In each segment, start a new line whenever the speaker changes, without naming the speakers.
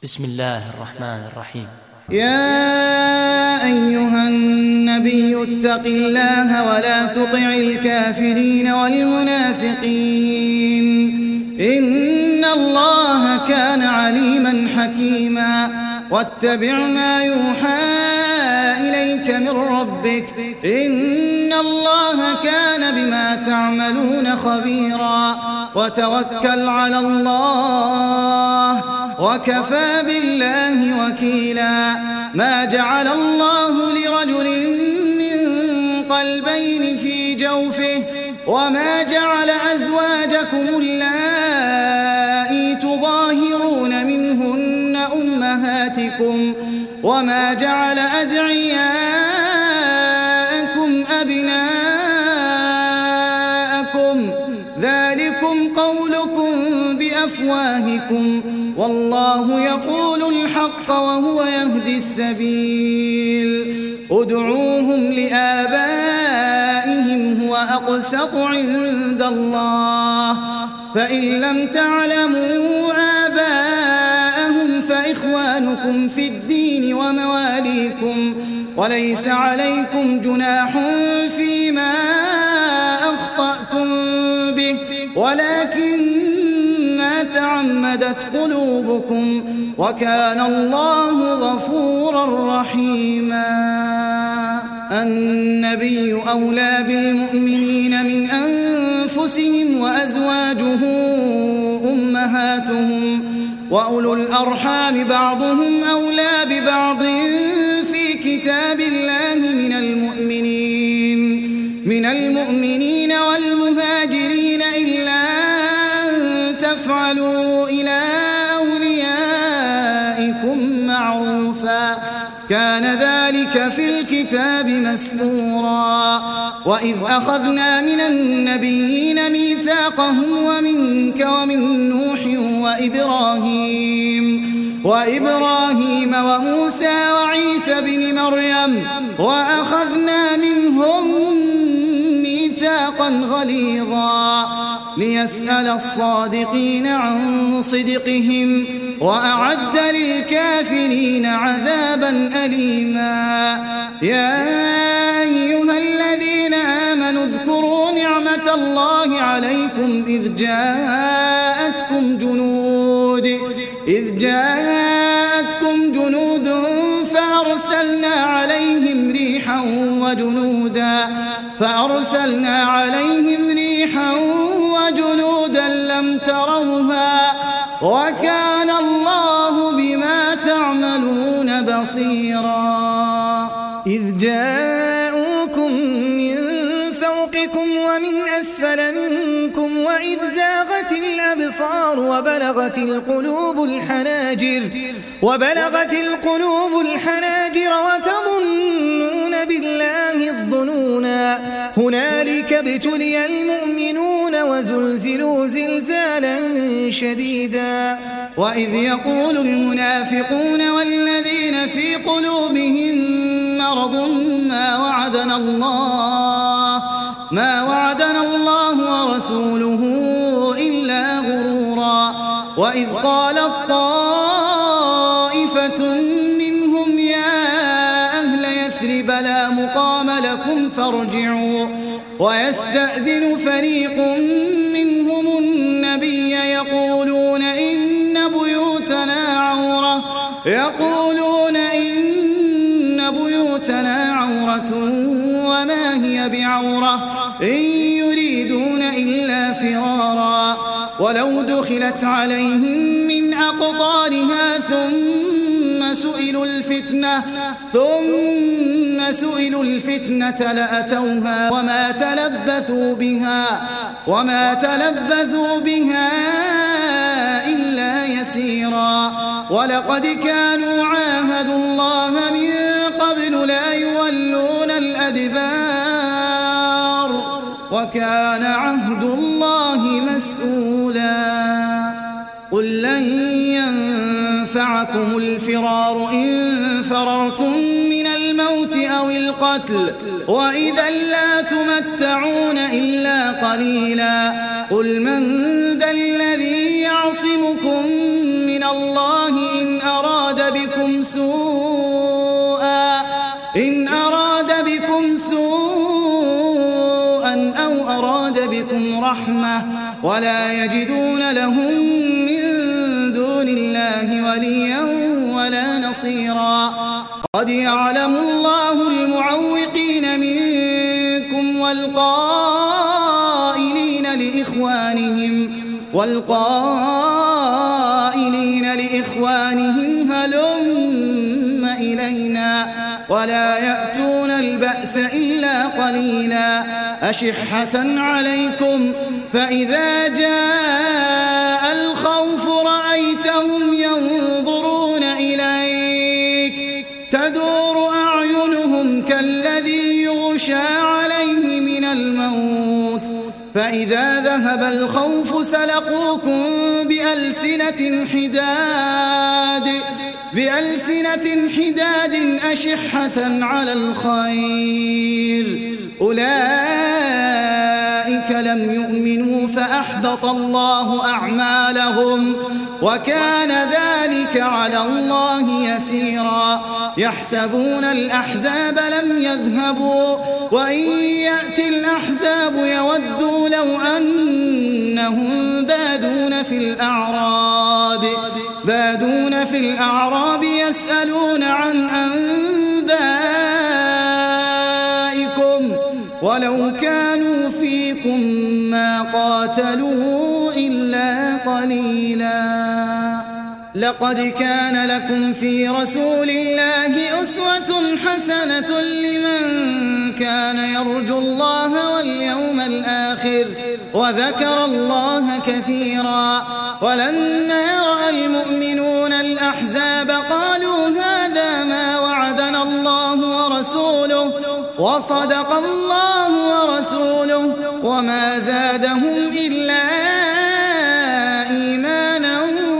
بسم الله الرحمن الرحيم.
يا أيها النبي اتق الله ولا تطع الكافرين والمنافقين إن الله كان عليما حكيما واتبع ما يوحى إليك من ربك إن الله كان بما تعملون خبيرا وتوكل على الله وكفى بالله وكيلا. ما جعل الله لرجل من قلبين في جوفه وما جعل أزواجكم اللائي تظاهرون منهن أمهاتكم وما جعل أدعياءكم أبناءكم ذلكم قولكم بأفواهكم والله يقول الحق وهو يهدي السبيل. ادعوهم لآبائهم هو أقسط عند الله فإن لم تعلموا آباءهم فإخوانكم في الدين ومواليكم وليس عليكم جناح فيما أخطأتم به ولكن ما تعمدت قلوبكم وكان الله غفورا رحيما. النبي أولى بالمؤمنين من أنفسهم وأزواجه أمهاتهم وأولو الأرحام بعضهم أولى ببعض في كتاب الله من المؤمنين والمهاجرين إلا تفعلوا إلى أوليائكم معروفا كان ذلك في الكتاب مسطورا. وإذ أخذنا من النبيين ميثاقهم ومنك ومن نوح وإبراهيم وموسى وعيسى بن مريم وأخذنا منهم ميثاقا غليظا ليسأل الصادقين عن صدقهم وأعد للكافرين عذابا أليما. يا أيها الذين آمنوا اذكروا نعمة الله عليكم إذ جاءتكم جنود فأرسلنا عليهم ريحا وجنودا لم تروها وكان الله بما تعملون بصيرا. إذ جاءوكم من فوقكم ومن أسفل منكم وإذ زاغت الأبصار وبلغت القلوب الحناجر وتظنون بالله الظنونا هنالك ابتلي المؤمنون وزلزلوا زلزالا شديدا. وإذ يقول المنافقون والذين في قلوبهم مرض ما وعدنا الله ورسوله إلا غرورا. وإذ قالت طائفة منهم يا أهل يثرب لا مقام لكم فارجعوا ويستأذن فريق منهم النبي يقولون إن بيوتنا عورة وما هي بعورة إن يريدون إلا فرارا ولو دخلت عليهم من أقطارها ثم سئلوا الفتنة لأتوها وما تلبثوا بها إلا يسيرا. ولقد كانوا عاهدوا الله من قبل لا يولون الأدبار وكان عهد الله مسؤولا. قل لن ينفعكم الفرار إن فررتم من الموت أو القتل وإذا لا تمتعون إلا قليلا. قل من ذا الذي يعصمكم من الله إن أراد أراد بكم سوءا أو أراد بكم رحمة ولا يجدون لهم من دون الله وليا ولا نصيرا. قد يعلم الله المعوقين منكم والقائلين لإخوانهم هلم إلينا ولا يأتون البأس إلا قليلا أشحة عليكم فإذا جاء الخوف رأيتهم ينظرون إليك تدور أعينهم كالذي يغشى عليه من الموت فإذا ذهب الخوف سلقوكم بألسنة حداد أشحة على الخير أولئك لم يؤمنوا فأحبط الله أعمالهم وكان ذلك على الله يسيرا. يحسبون الأحزاب لم يذهبوا وإن يأتي الأحزاب يودوا لو أنهم بادون في الأعراب يسألون عن أنبائكم ولو كانوا فيكم ما قاتلوا إلا قليلا. لقد كان لكم في رسول الله أسوة حسنة لمن كان يرجو الله واليوم الآخر وذكر الله كثيرا. ولما رأى المؤمنون الأحزاب قالوا هذا ما وعدنا الله ورسوله وصدق الله ورسوله وما زادهم إلا إيمانا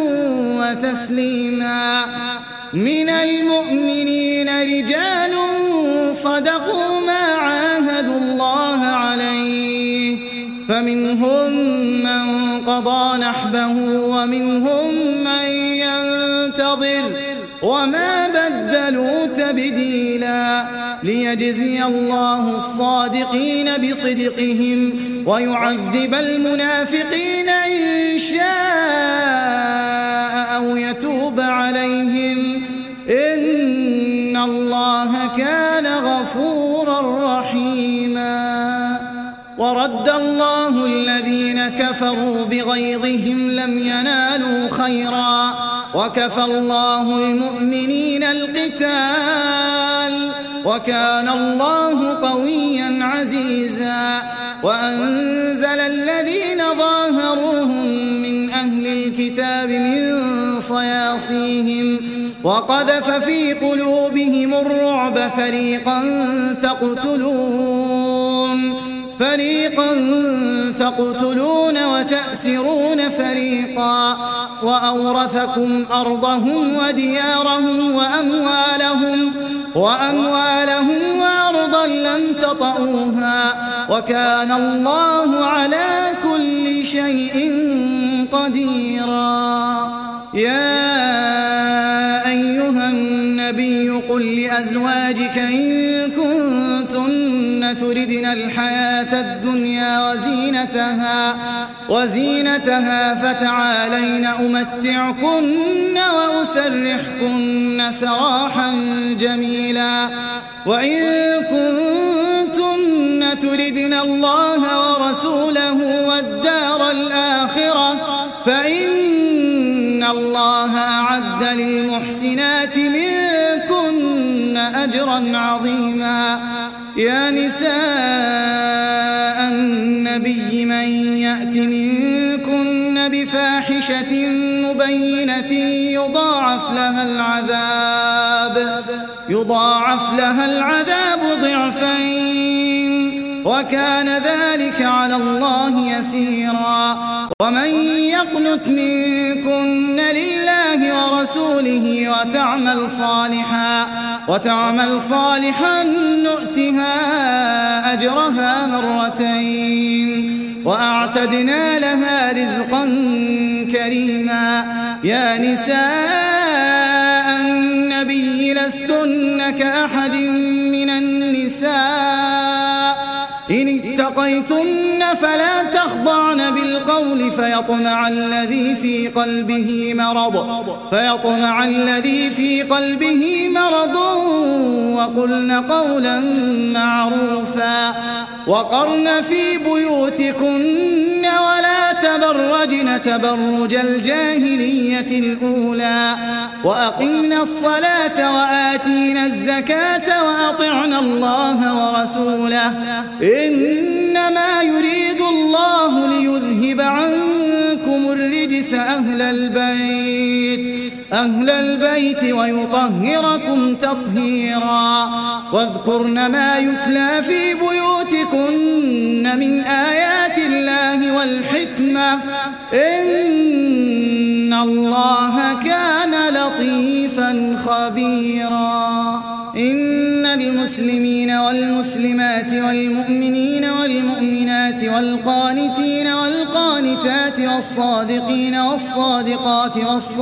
وتسليما. من المؤمنين رجال صدقوا ما عاهدوا الله عليه فمنهم من قضى نحبه ومنهم من ينتظر وما بدلوا تبديلا. ليجزي الله الصادقين بصدقهم ويعذب المنافقين إن شاء أو يتوب عليهم إن الله كان غفورا رحيما. ورد الله الذين كفروا بغيظهم لم ينالوا خيرا وكفى الله المؤمنين القتال وكان الله قويا عزيزا. وأنزل الذين ظاهروهم من أهل الكتاب من صياصيهم وقذف في قلوبهم الرعب فريقا تقتلون وتأسرون فريقا وأورثكم أرضهم وديارهم وأموالهم وأرضا لم تطئوها وكان الله على كل شيء قديرا. يا أيها النبي قل لأزواجك إن كنتن تردن الحياة الدنيا وزينتها فتعالين أمتعكن وأسرحكن سراحا جميلا. وإن كنتن تردن الله ورسوله والدار الآخرة فإن الله أعد للمحسنات منكن أجرا عظيما. يا نساء النبي من يأت منكن بفاحشة مبينة يضاعف لها العذاب ضعفين وكان ذلك على الله يسيرا. ومن يقنت منكن لله ورسوله وتعمل صالحا نؤتها أجرها مرتين وأعتدنا لها رزقا كريما. يا نساء لستن كأحد من النساء إن اتقيتن فلا تخضعن بالقول فيطمع الذي في قلبه مرض وقلن قولا معروفا وقرن في بيوتكن ولا تبرجن تبرج الجاهلية الأولى وأقمنا الصلاة وآتينا الزكاة وأطعنا الله ورسوله إنما يريد الله ليذهب عنكم الرجس أهل البيت ويطهركم تطهيرا واذكرن ما يتلى في بيوتكن من آيات الله والحكمة إن الله كان لطيفا خبيرا إن المسلمين والمسلمات والمؤمنين والمؤمنات والقانتين والقانتات والصادقين والصادقات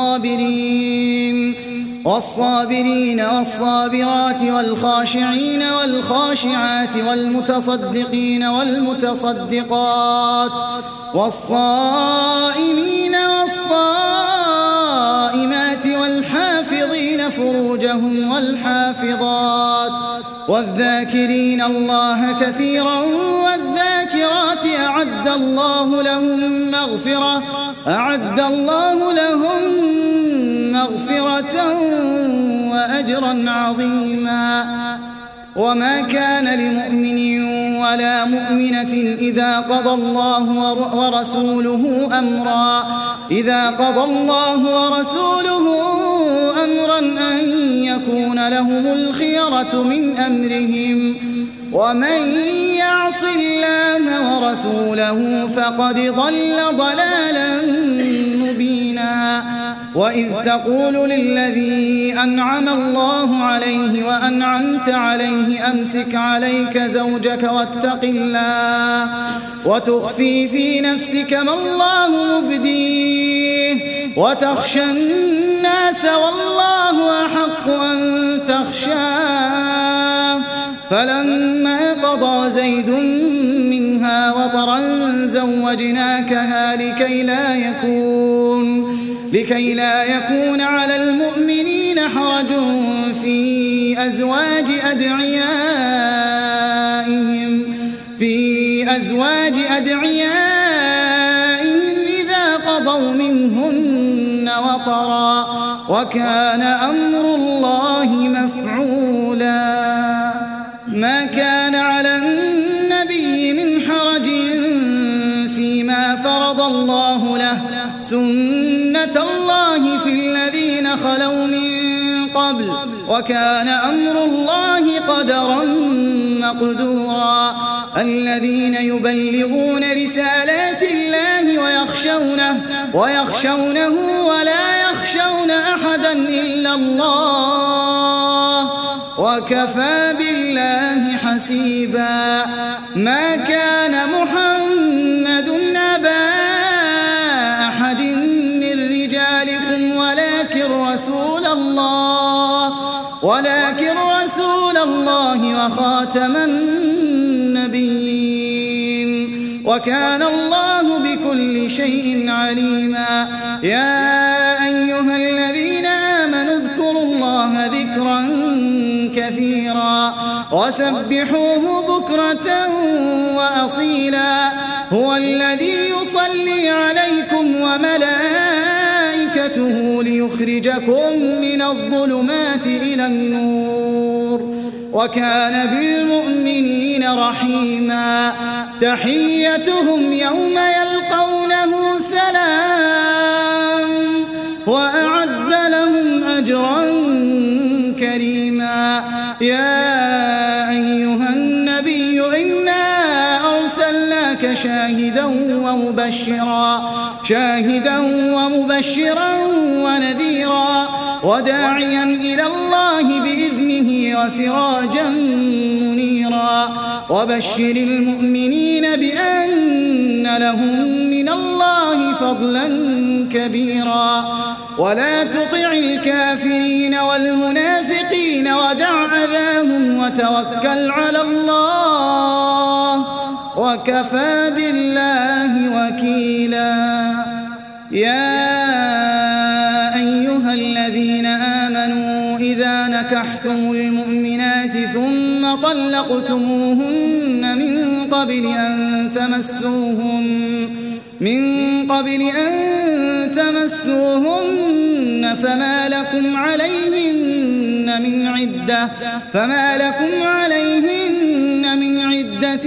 والصابرين والصابرات والخاشعين والخاشعات والمتصدقين والمتصدقات والصائمين والصائمات والحافظين فروجهم والحافظات والذاكرين الله كثيرا والذاكرات أعد الله لهم مغفرة وأجرا عظيما وما كان لمؤمن ولا مؤمنة إذا قضى الله ورسوله أمرا أن يكون لهم الخيرة من أمرهم ومن يعص الله ورسوله فقد ضل ضلالا مبينا وإذ تقول للذي أنعم الله عليه وأنعمت عليه أمسك عليك زوجك واتق الله وتخفي في نفسك ما الله مبديه وتخشى الناس والله أحق أن تخشاه فلما قضى زيد منها وطرا زوجناكها لكي لا يكون على المؤمنين حرج في أزواج أدعيائهم إذا قضوا منهن وطرا وكان أمر الله مفعولا ما كان على النبي من حرج فيما فرض الله له سنة الله في الذين خلوا من قبل وكان أمر الله قدرا مقدورا الذين يبلغون رسالات الله ويخشونه ولا يخشون أحدا إلا الله وكفى بالله حسيبا ما كان محمد أبا أحد من رجالكم ولكن رسول الله وخاتم النبيين وكان الله بكل شيء عليما يا أيها الذين آمنوا اذكروا الله ذكرا كثيرا وسبحوه بكرة وأصيلا هو الذي يصلي عليكم وملائكته ليخرجكم من الظلمات إلى النور وكان بالمؤمنين رحيما تحيتهم يوم يلقونه سلام وأعد لهم أجرا كريما يا أيها النبي إنا أرسلناك شاهدا ومبشرا ونذيرا وداعيا إلى الله بإذنه وسراجا منيرا وبشر المؤمنين بأن لهم من الله فضلا كبيرا ولا تطع الكافرين والمنافقين المشركين ودع أذاهم وتوكل على الله وكفى بالله وكيلا. يا أيها الذين آمنوا إذا نكحتم المؤمنات ثم طلقتموهن من قبل أن تمسوهن فما لكم عليهن من عدة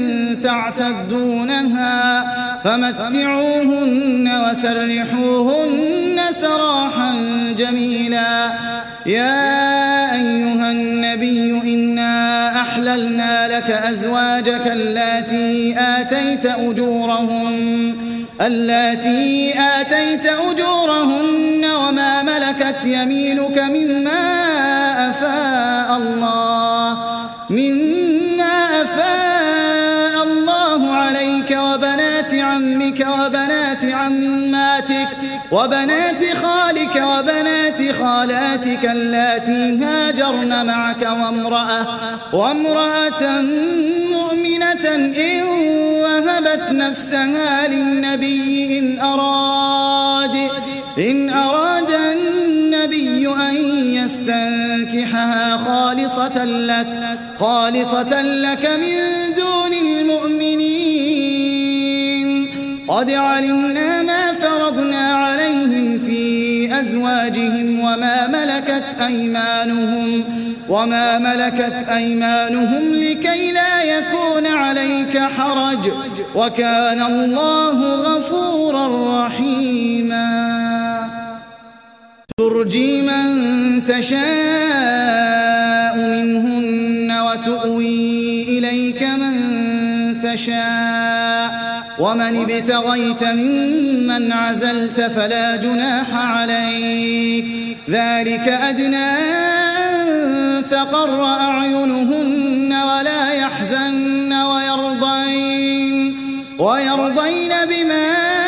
تعتدونها فمتعوهن وسرحوهن سراحا جميلا. يا أيها النبي إنا أحللنا لك أزواجك اللاتي آتيت أجورهن وما ملكت يمينك مما أفاء الله عليك وبنات عمك وبنات عماتك وبنات خالك وبنات خالاتك اللاتي هاجرن معك وامرأة مؤمنة إن وهبت نفسها للنبي إن أراد النبي أن يستنكحها خالصة لك من دون المؤمنين. قد علمنا ما فرضنا عليهم في أزواجهم وما ملكت أيمانهم لكي لا يكون عليك حرج وكان الله غفورا رحيما. ترجي من تشاء منهن وتؤوي إليك من تشاء ومن ابتغيت ممن عزلت فلا جناح عليك. ذلك أدنى أن تقر أعينهن ولا يحزن ويرضين بما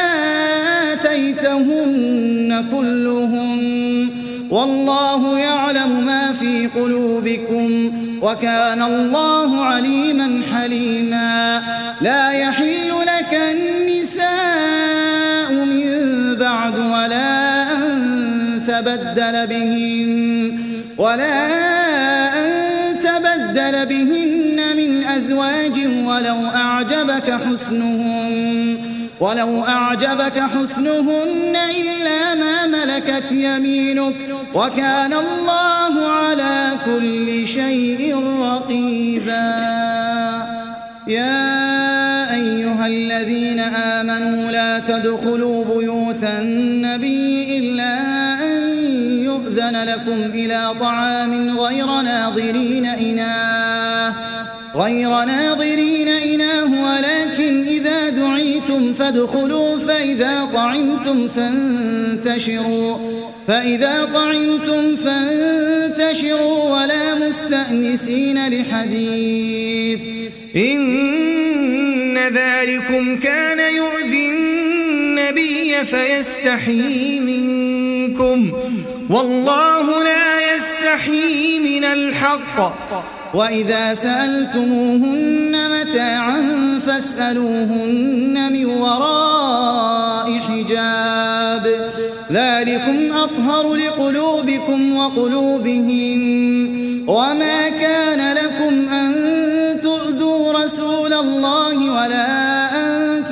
آتيتهن كلهم والله يعلم ما في قلوبكم وكان الله عليما حليما. لا يحل لك النساء من بعد ولا أن تبدل بهن من أزواج ولو أعجبك حسنهن إلا ما ملكت يمينك وكان الله على كل شيء رقيبا. يا أيها الذين آمنوا لا تدخلوا بيوت النبي إلا أن يؤذن لكم إلى طعام غير ناظرين إناه ولكن إذا دعيتم فادخلوا فإذا طعمتم فانتشروا ولا مستأنسين لحديث إن ذلكم كان يؤذي النبي فيستحيي منكم والله لا يستحيي من الحق. وإذا سألتموهن متاعا فاسألوهن من وراء حجاب ذلكم أطهر لقلوبكم وقلوبهم. وما كان لكم أن تؤذوا رسول الله ولا أن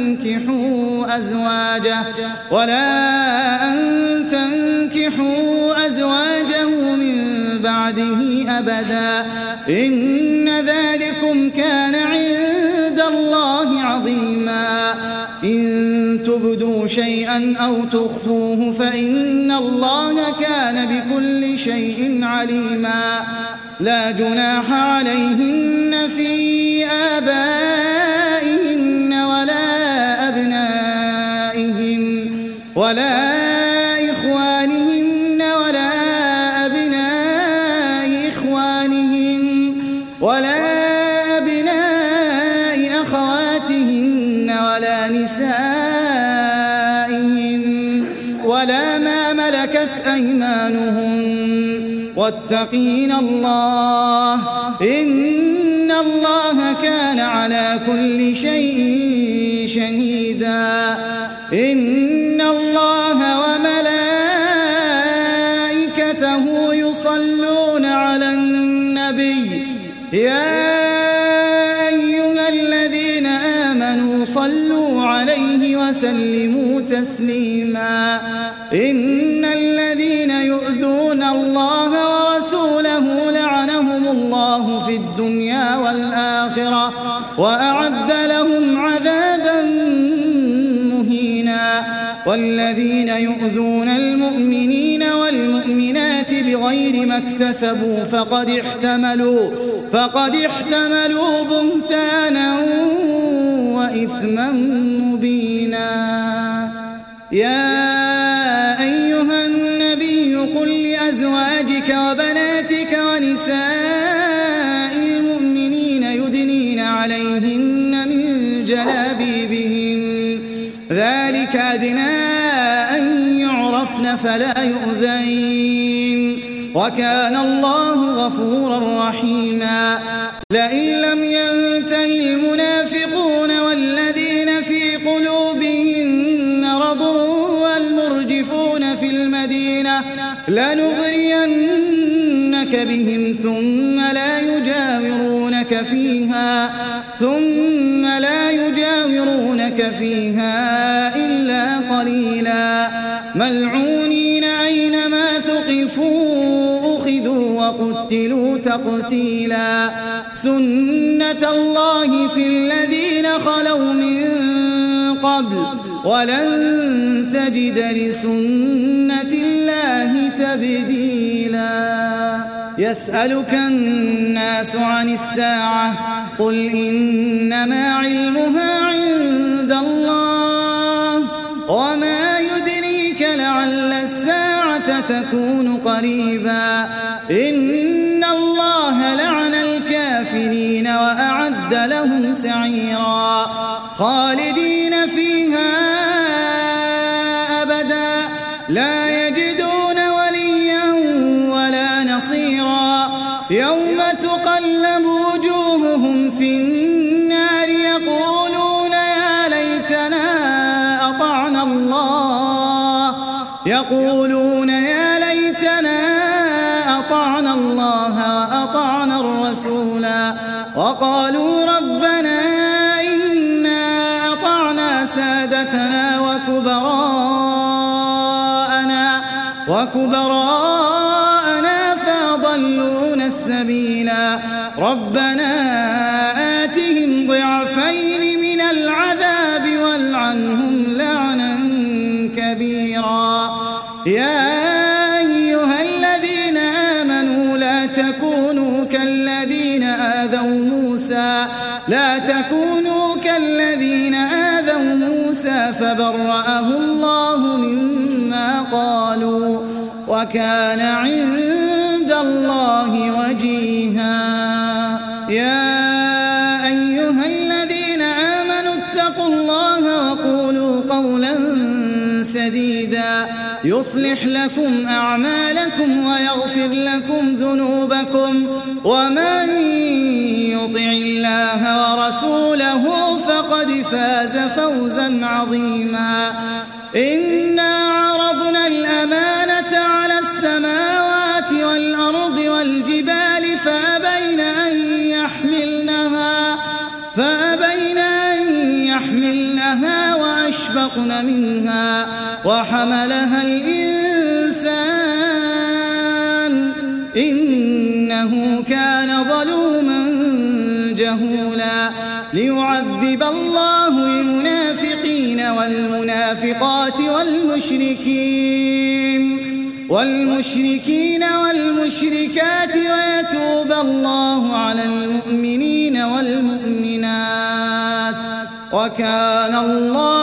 تنكحوا أزواجه من بعده أبدا إن ذلكم كان عند الله عظيما. إن تبدوا شيئا أو تخفوه فإن الله كان بكل شيء عليما. لا جناح عليهن في آبائهن ولا أبنائهن ولا إخوانهن ولا أبناء إخوانهن ولا أبناء أخواتهن ولا نسائهن ولا ما ملكت أيمانهن واتقين الله إن الله كان على كل شيء شهيدا إن الله وملائكته يصلون على النبي يا أيها الذين آمنوا صلوا عليه وسلموا تسليما إن الذين يؤذون الله ورسوله لعنهم الله في الدنيا والآخرة وأعد لهم عذابا مهينا والذين يؤذون المؤمنين والمؤمنات بغير ما اكتسبوا فقد احتملوا بهتانا وإثما مبينا يا أيها النبي قل لأزواجك وبناتك ونساء المؤمنين يدنين عليهن من جلابيبهن ذلك أدنى أن يعرفن فلا يؤذين وكان الله غفورا رحيما لئن لم ينتهي المنافقون والذين في قلوبهم مرض والمرجفون في المدينة لنغرينك بهم ثم لا يجاورونك فيها إلا قليلا ملعونين أينما ثقفوا أخذوا وقتلوا تقتيلا سنة الله في الذين خلوا من قبل ولن تجد لسنة الله تبديلا يسألك الناس عن الساعة قل إنما علمها عند الله وما يدريك لعل الساعة تكون قريبا إن الله لعن الكافرين وأعد لهم سعيرا خالدين فيها أبدا لا يجدون وليا ولا نصيرا يوم تقلب وجوههم في النار يقولون يا ليتنا أطعنا الله وأطعنا الرسولا وقالوا ربنا إنا أطعنا سادتنا وكبراءنا فأضلونا السبيلا ربنا آتهم ضعفين من العذاب والعنهم لعنا كبيرا يا أيها الذين آمنوا لا تكونوا كالذين آذوا موسى فبرأه الله مما قالوا وكان عند الله وجيها يا أيها الذين آمنوا اتقوا الله وقولوا قولا سديدا يصلح لكم أعمالكم ويغفر لكم ذنوبكم ومن يطع الله ورسوله فقد فاز فوزا عظيما إنا عرضنا الأمانة على السماوات والأرض والجبال فأبين أن يحملنها وأشفقن منها وحملها الإنسان إنه كان ظلوما جهولا ليعذب الله المنافقين والمنافقات والمشركين والمشركات ويتوب الله على المؤمنين والمؤمنات وكان الله